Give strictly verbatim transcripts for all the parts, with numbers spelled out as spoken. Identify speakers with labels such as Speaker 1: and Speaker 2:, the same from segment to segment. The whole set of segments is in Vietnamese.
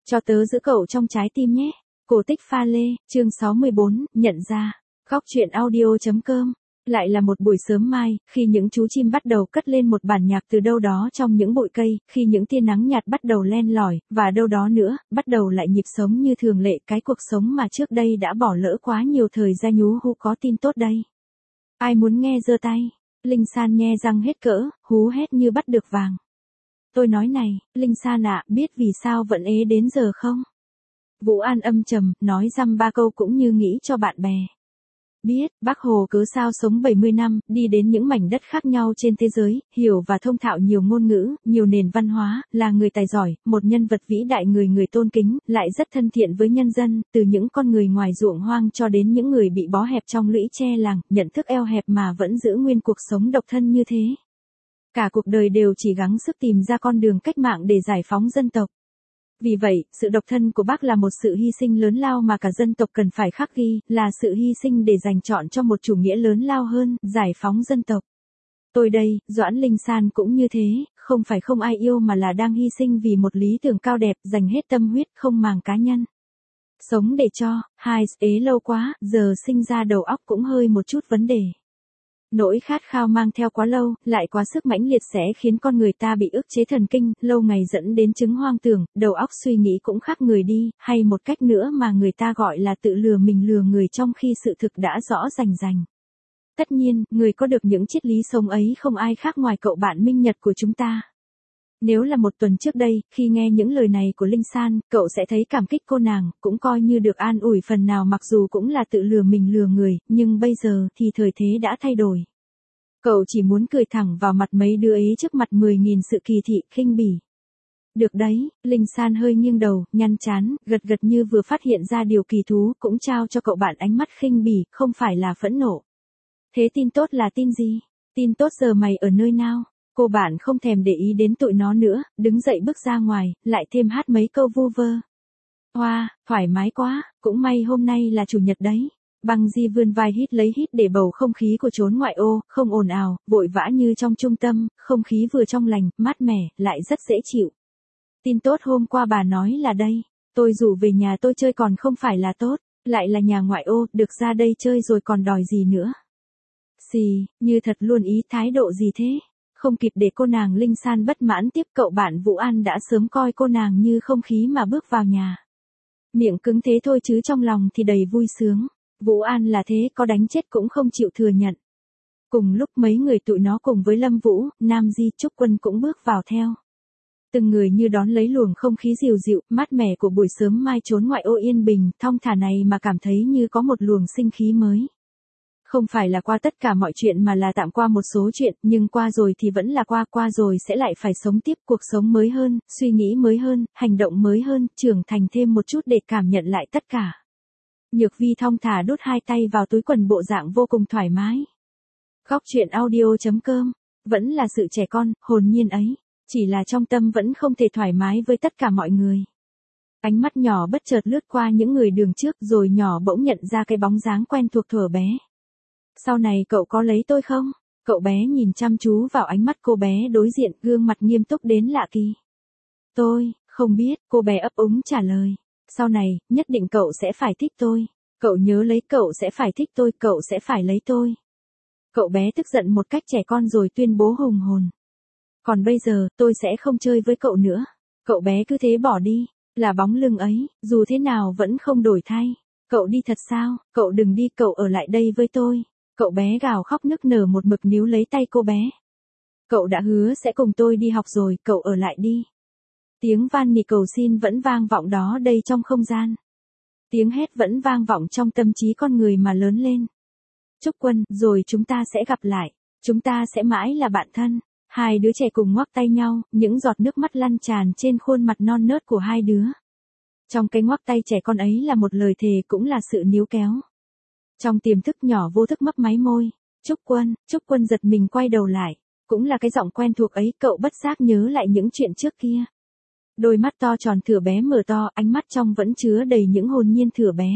Speaker 1: Cho tớ giữ cậu trong trái tim nhé. Cổ tích pha lê, chương sáu mươi bốn, nhận ra. Góc truyện audio.com. Lại là một buổi sớm mai, khi những chú chim bắt đầu cất lên một bản nhạc từ đâu đó trong những bụi cây, khi những tia nắng nhạt bắt đầu len lỏi, và đâu đó nữa, bắt đầu lại nhịp sống như thường lệ, cái cuộc sống mà trước đây đã bỏ lỡ quá nhiều thời gian. Nhú hú có tin tốt đây. Ai muốn nghe giơ tay. Linh San nghe răng hết cỡ, hú hét như bắt được vàng. Tôi nói này, Linh San ạ, biết vì sao vẫn ế đến giờ không? Vũ An âm trầm, nói dăm ba câu cũng như nghĩ cho bạn bè. Biết, Bác Hồ cứ sao sống bảy mươi năm, đi đến những mảnh đất khác nhau trên thế giới, hiểu và thông thạo nhiều ngôn ngữ, nhiều nền văn hóa, là người tài giỏi, một nhân vật vĩ đại người người tôn kính, lại rất thân thiện với nhân dân, từ những con người ngoài ruộng hoang cho đến những người bị bó hẹp trong lũy tre làng, nhận thức eo hẹp mà vẫn giữ nguyên cuộc sống độc thân như thế. Cả cuộc đời đều chỉ gắng sức tìm ra con đường cách mạng để giải phóng dân tộc. Vì vậy, sự độc thân của bác là một sự hy sinh lớn lao mà cả dân tộc cần phải khắc ghi, là sự hy sinh để dành chọn cho một chủ nghĩa lớn lao hơn, giải phóng dân tộc. Tôi đây, Doãn Linh San cũng như thế, không phải không ai yêu mà là đang hy sinh vì một lý tưởng cao đẹp, dành hết tâm huyết, không màng cá nhân. Sống để cho, hai, ế lâu quá, giờ sinh ra đầu óc cũng hơi một chút vấn đề. Nỗi khát khao mang theo quá lâu, lại quá sức mãnh liệt sẽ khiến con người ta bị ức chế thần kinh, lâu ngày dẫn đến chứng hoang tưởng, đầu óc suy nghĩ cũng khác người đi, hay một cách nữa mà người ta gọi là tự lừa mình lừa người trong khi sự thực đã rõ rành rành. Tất nhiên, người có được những triết lý sống ấy không ai khác ngoài cậu bạn minh nhật của chúng ta. Nếu là một tuần trước đây, khi nghe những lời này của Linh San, cậu sẽ thấy cảm kích cô nàng, cũng coi như được an ủi phần nào mặc dù cũng là tự lừa mình lừa người, nhưng bây giờ thì thời thế đã thay đổi. Cậu chỉ muốn cười thẳng vào mặt mấy đứa ấy trước mặt mười nghìn sự kỳ thị, khinh bỉ. Được đấy, Linh San hơi nghiêng đầu, nhăn trán, gật gật như vừa phát hiện ra điều kỳ thú, cũng trao cho cậu bạn ánh mắt khinh bỉ, không phải là phẫn nộ. Thế tin tốt là tin gì? Tin tốt giờ mày ở nơi nào? Cô bạn không thèm để ý đến tụi nó nữa, đứng dậy bước ra ngoài, lại thêm hát mấy câu vu vơ. Hoa, wow, thoải mái quá, cũng may hôm nay là chủ nhật đấy. Băng Di vươn vai hít lấy hít để bầu không khí của chốn ngoại ô, không ồn ào, vội vã như trong trung tâm, không khí vừa trong lành, mát mẻ, lại rất dễ chịu. Tin tốt hôm qua bà nói là đây, tôi rủ về nhà tôi chơi còn không phải là tốt, lại là nhà ngoại ô, được ra đây chơi rồi còn đòi gì nữa. Xì, như thật luôn ý thái độ gì thế? Không kịp để cô nàng Linh San bất mãn tiếp, cậu bạn Vũ An đã sớm coi cô nàng như không khí mà bước vào nhà. Miệng cứng thế thôi chứ trong lòng thì đầy vui sướng. Vũ An là thế, có đánh chết cũng không chịu thừa nhận. Cùng lúc mấy người tụi nó cùng với Lâm Vũ, Nam Di, Trúc Quân cũng bước vào theo. Từng người như đón lấy luồng không khí dịu dịu, mát mẻ của buổi sớm mai trốn ngoại ô yên bình, thong thả này mà cảm thấy như có một luồng sinh khí mới. Không phải là qua tất cả mọi chuyện mà là tạm qua một số chuyện, nhưng qua rồi thì vẫn là qua, qua rồi sẽ lại phải sống tiếp cuộc sống mới hơn, suy nghĩ mới hơn, hành động mới hơn, trưởng thành thêm một chút để cảm nhận lại tất cả. Nhược Vi thong thả đút hai tay vào túi quần bộ dạng vô cùng thoải mái. Góc truyện audio.com, vẫn là sự trẻ con, hồn nhiên ấy, chỉ là trong tâm vẫn không thể thoải mái với tất cả mọi người. Ánh mắt nhỏ bất chợt lướt qua những người đường trước rồi nhỏ bỗng nhận ra cái bóng dáng quen thuộc thuở bé. Sau này cậu có lấy tôi không? Cậu bé nhìn chăm chú vào ánh mắt cô bé đối diện, gương mặt nghiêm túc đến lạ kỳ. Tôi, không biết, cô bé ấp úng trả lời. Sau này, nhất định cậu sẽ phải thích tôi. Cậu nhớ lấy, cậu sẽ phải thích tôi, cậu sẽ phải lấy tôi. Cậu bé tức giận một cách trẻ con rồi tuyên bố hùng hồn. Còn bây giờ, tôi sẽ không chơi với cậu nữa. Cậu bé cứ thế bỏ đi, là bóng lưng ấy, dù thế nào vẫn không đổi thay. Cậu đi thật sao? Cậu đừng đi, cậu ở lại đây với tôi. Cậu bé gào khóc nức nở một mực níu lấy tay cô bé. Cậu đã hứa sẽ cùng tôi đi học rồi, cậu ở lại đi. Tiếng van nỉ cầu xin vẫn vang vọng đó đây trong không gian. Tiếng hét vẫn vang vọng trong tâm trí con người mà lớn lên. Trúc Quân, rồi chúng ta sẽ gặp lại. Chúng ta sẽ mãi là bạn thân. Hai đứa trẻ cùng ngoắc tay nhau, những giọt nước mắt lăn tràn trên khuôn mặt non nớt của hai đứa. Trong cái ngoắc tay trẻ con ấy là một lời thề cũng là sự níu kéo. Trong tiềm thức nhỏ vô thức mấp máy môi. Trúc Quân, Trúc Quân giật mình quay đầu lại. Cũng là cái giọng quen thuộc ấy, cậu bất giác nhớ lại những chuyện trước kia. Đôi mắt to tròn thửa bé mở to, ánh mắt trong vẫn chứa đầy những hồn nhiên thửa bé.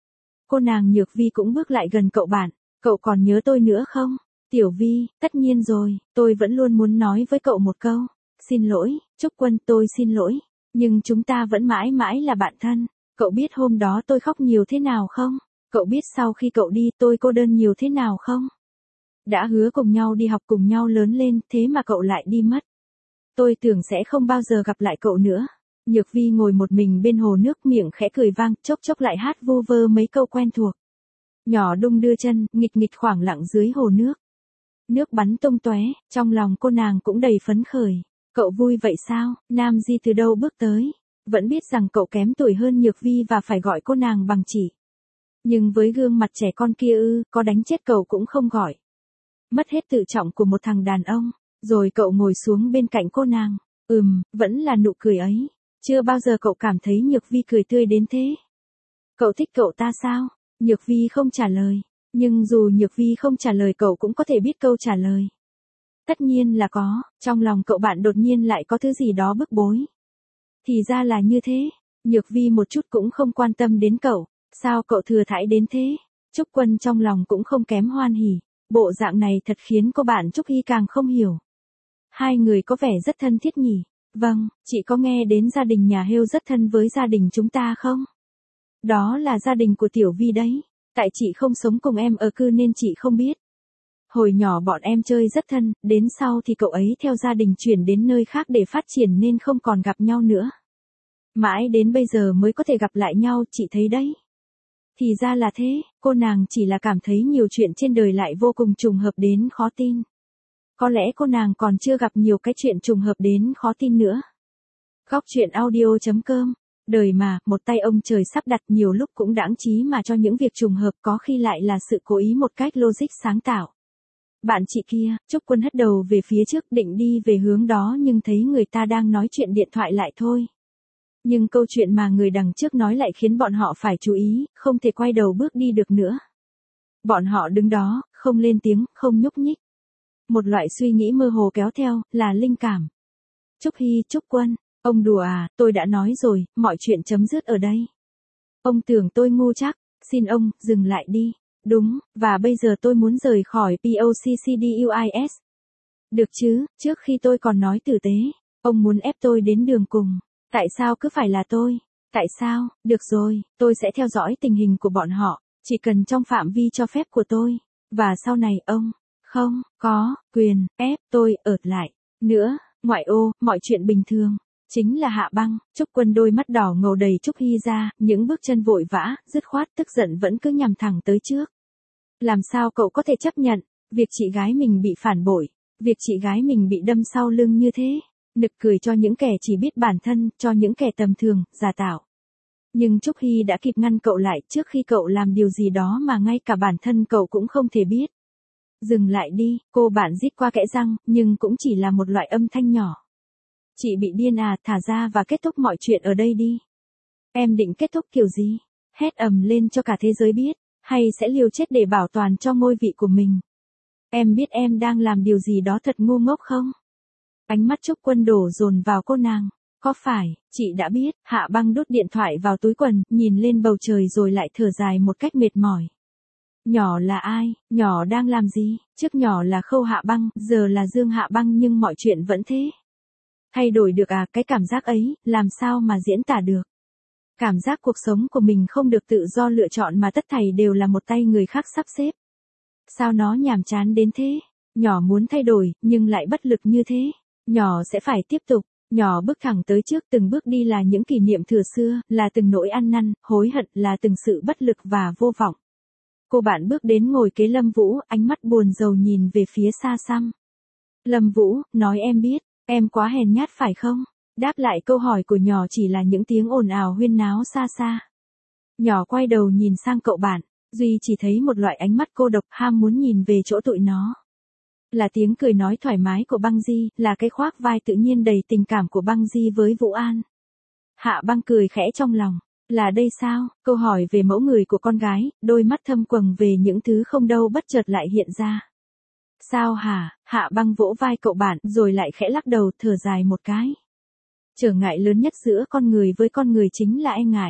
Speaker 1: Cô nàng Nhược Vi cũng bước lại gần cậu bạn. Cậu còn nhớ tôi nữa không? Tiểu Vi, tất nhiên rồi, tôi vẫn luôn muốn nói với cậu một câu. Xin lỗi, Trúc Quân, tôi xin lỗi. Nhưng chúng ta vẫn mãi mãi là bạn thân. Cậu biết hôm đó tôi khóc nhiều thế nào không? Cậu biết sau khi cậu đi tôi cô đơn nhiều thế nào không? Đã hứa cùng nhau đi học cùng nhau lớn lên, thế mà cậu lại đi mất. Tôi tưởng sẽ không bao giờ gặp lại cậu nữa. Nhược Vi ngồi một mình bên hồ nước, miệng khẽ cười vang, chốc chốc lại hát vu vơ mấy câu quen thuộc. Nhỏ đung đưa chân, nghịch nghịch khoảng lặng dưới hồ nước. Nước bắn tung tóe, trong lòng cô nàng cũng đầy phấn khởi. Cậu vui vậy sao? Nam Di từ đâu bước tới? Vẫn biết rằng cậu kém tuổi hơn Nhược Vi và phải gọi cô nàng bằng chị. Nhưng với gương mặt trẻ con kia ư, có đánh chết cậu cũng không gọi. Mất hết tự trọng của một thằng đàn ông. Rồi cậu ngồi xuống bên cạnh cô nàng. Ừm, vẫn là nụ cười ấy. Chưa bao giờ cậu cảm thấy Nhược Vi cười tươi đến thế. Cậu thích cậu ta sao? Nhược Vi không trả lời. Nhưng dù Nhược Vi không trả lời cậu cũng có thể biết câu trả lời. Tất nhiên là có, trong lòng cậu bạn đột nhiên lại có thứ gì đó bức bối. Thì ra là như thế. Nhược Vi một chút cũng không quan tâm đến cậu. Sao cậu thừa thãi đến thế? Trúc Quân trong lòng cũng không kém hoan hỉ. Bộ dạng này thật khiến cô bạn Trúc Hy càng không hiểu. Hai người có vẻ rất thân thiết nhỉ? Vâng, chị có nghe đến gia đình nhà Hêu rất thân với gia đình chúng ta không? Đó là gia đình của Tiểu Vi đấy. Tại chị không sống cùng em ở cư nên chị không biết. Hồi nhỏ bọn em chơi rất thân, đến sau thì cậu ấy theo gia đình chuyển đến nơi khác để phát triển nên không còn gặp nhau nữa. Mãi đến bây giờ mới có thể gặp lại nhau, chị thấy đấy. Thì ra là thế, cô nàng chỉ là cảm thấy nhiều chuyện trên đời lại vô cùng trùng hợp đến khó tin. Có lẽ cô nàng còn chưa gặp nhiều cái chuyện trùng hợp đến khó tin nữa. Góc truyện audio chấm com. Đời mà, một tay ông trời sắp đặt, nhiều lúc cũng đãng trí mà cho những việc trùng hợp, có khi lại là sự cố ý một cách logic sáng tạo. Bạn chị kia, Trúc Quân hất đầu về phía trước định đi về hướng đó nhưng thấy người ta đang nói chuyện điện thoại lại thôi. Nhưng câu chuyện mà người đằng trước nói lại khiến bọn họ phải chú ý, không thể quay đầu bước đi được nữa. Bọn họ đứng đó, không lên tiếng, không nhúc nhích. Một loại suy nghĩ mơ hồ kéo theo, là linh cảm. Trúc Hy, Trúc Quân, ông đùa à, tôi đã nói rồi, mọi chuyện chấm dứt ở đây. Ông tưởng tôi ngu chắc, xin ông, dừng lại đi. Đúng, và bây giờ tôi muốn rời khỏi POCCDUIS. Được chứ, trước khi tôi còn nói tử tế, ông muốn ép tôi đến đường cùng. Tại sao cứ phải là tôi? Tại sao? Được rồi, tôi sẽ theo dõi tình hình của bọn họ, chỉ cần trong phạm vi cho phép của tôi. Và sau này ông, không, có, quyền, ép tôi ở lại. Nữa, ngoại ô, mọi chuyện bình thường. Chính là Hạ Băng. Trúc Quân đôi mắt đỏ ngầu đầy Trúc Hy ra, những bước chân vội vã, dứt khoát, tức giận vẫn cứ nhằm thẳng tới trước. Làm sao cậu có thể chấp nhận, việc chị gái mình bị phản bội, việc chị gái mình bị đâm sau lưng như thế, nực cười cho những kẻ chỉ biết bản thân, cho những kẻ tầm thường, giả tạo. Nhưng Trúc Hy đã kịp ngăn cậu lại trước khi cậu làm điều gì đó mà ngay cả bản thân cậu cũng không thể biết. Dừng lại đi, cô bạn rít qua kẽ răng, nhưng cũng chỉ là một loại âm thanh nhỏ. Chị bị điên à, thả ra và kết thúc mọi chuyện ở đây đi. Em định kết thúc kiểu gì? Hét ầm lên cho cả thế giới biết, hay sẽ liều chết để bảo toàn cho ngôi vị của mình? Em biết em đang làm điều gì đó thật ngu ngốc không? Ánh mắt Trúc Quân đổ dồn vào cô nàng. Có phải, chị đã biết, Hạ Băng đút điện thoại vào túi quần, nhìn lên bầu trời rồi lại thở dài một cách mệt mỏi. Nhỏ là ai, nhỏ đang làm gì, trước nhỏ là Khâu Hạ Băng, giờ là Dương Hạ Băng nhưng mọi chuyện vẫn thế. Thay đổi được à, cái cảm giác ấy, làm sao mà diễn tả được. Cảm giác cuộc sống của mình không được tự do lựa chọn mà tất thảy đều là một tay người khác sắp xếp. Sao nó nhàm chán đến thế, nhỏ muốn thay đổi, nhưng lại bất lực như thế. Nhỏ sẽ phải tiếp tục, nhỏ bước thẳng tới trước, từng bước đi là những kỷ niệm thừa xưa, là từng nỗi ăn năn, hối hận, là từng sự bất lực và vô vọng. Cô bạn bước đến ngồi kế Lâm Vũ, ánh mắt buồn rầu nhìn về phía xa xăm. Lâm Vũ, nói em biết, em quá hèn nhát phải không? Đáp lại câu hỏi của nhỏ chỉ là những tiếng ồn ào huyên náo xa xa. Nhỏ quay đầu nhìn sang cậu bạn, Duy chỉ thấy một loại ánh mắt cô độc ham muốn nhìn về chỗ tụi nó. Là tiếng cười nói thoải mái của Băng Di, là cái khoác vai tự nhiên đầy tình cảm của Băng Di với Vũ An. Hạ Băng cười khẽ trong lòng, là đây sao? Câu hỏi về mẫu người của con gái, đôi mắt thâm quầng về những thứ không đâu bất chợt lại hiện ra. Sao hả? Hạ Băng vỗ vai cậu bạn rồi lại khẽ lắc đầu thở dài một cái. Trở ngại lớn nhất giữa con người với con người chính là e ngại.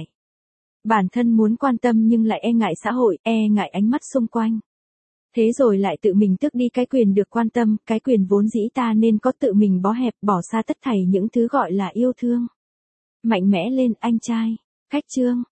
Speaker 1: Bản thân muốn quan tâm nhưng lại e ngại xã hội, e ngại ánh mắt xung quanh. Thế rồi lại tự mình tước đi cái quyền được quan tâm, cái quyền vốn dĩ ta nên có, tự mình bó hẹp bỏ xa tất thảy những thứ gọi là yêu thương. Mạnh mẽ lên anh trai. Khách trương.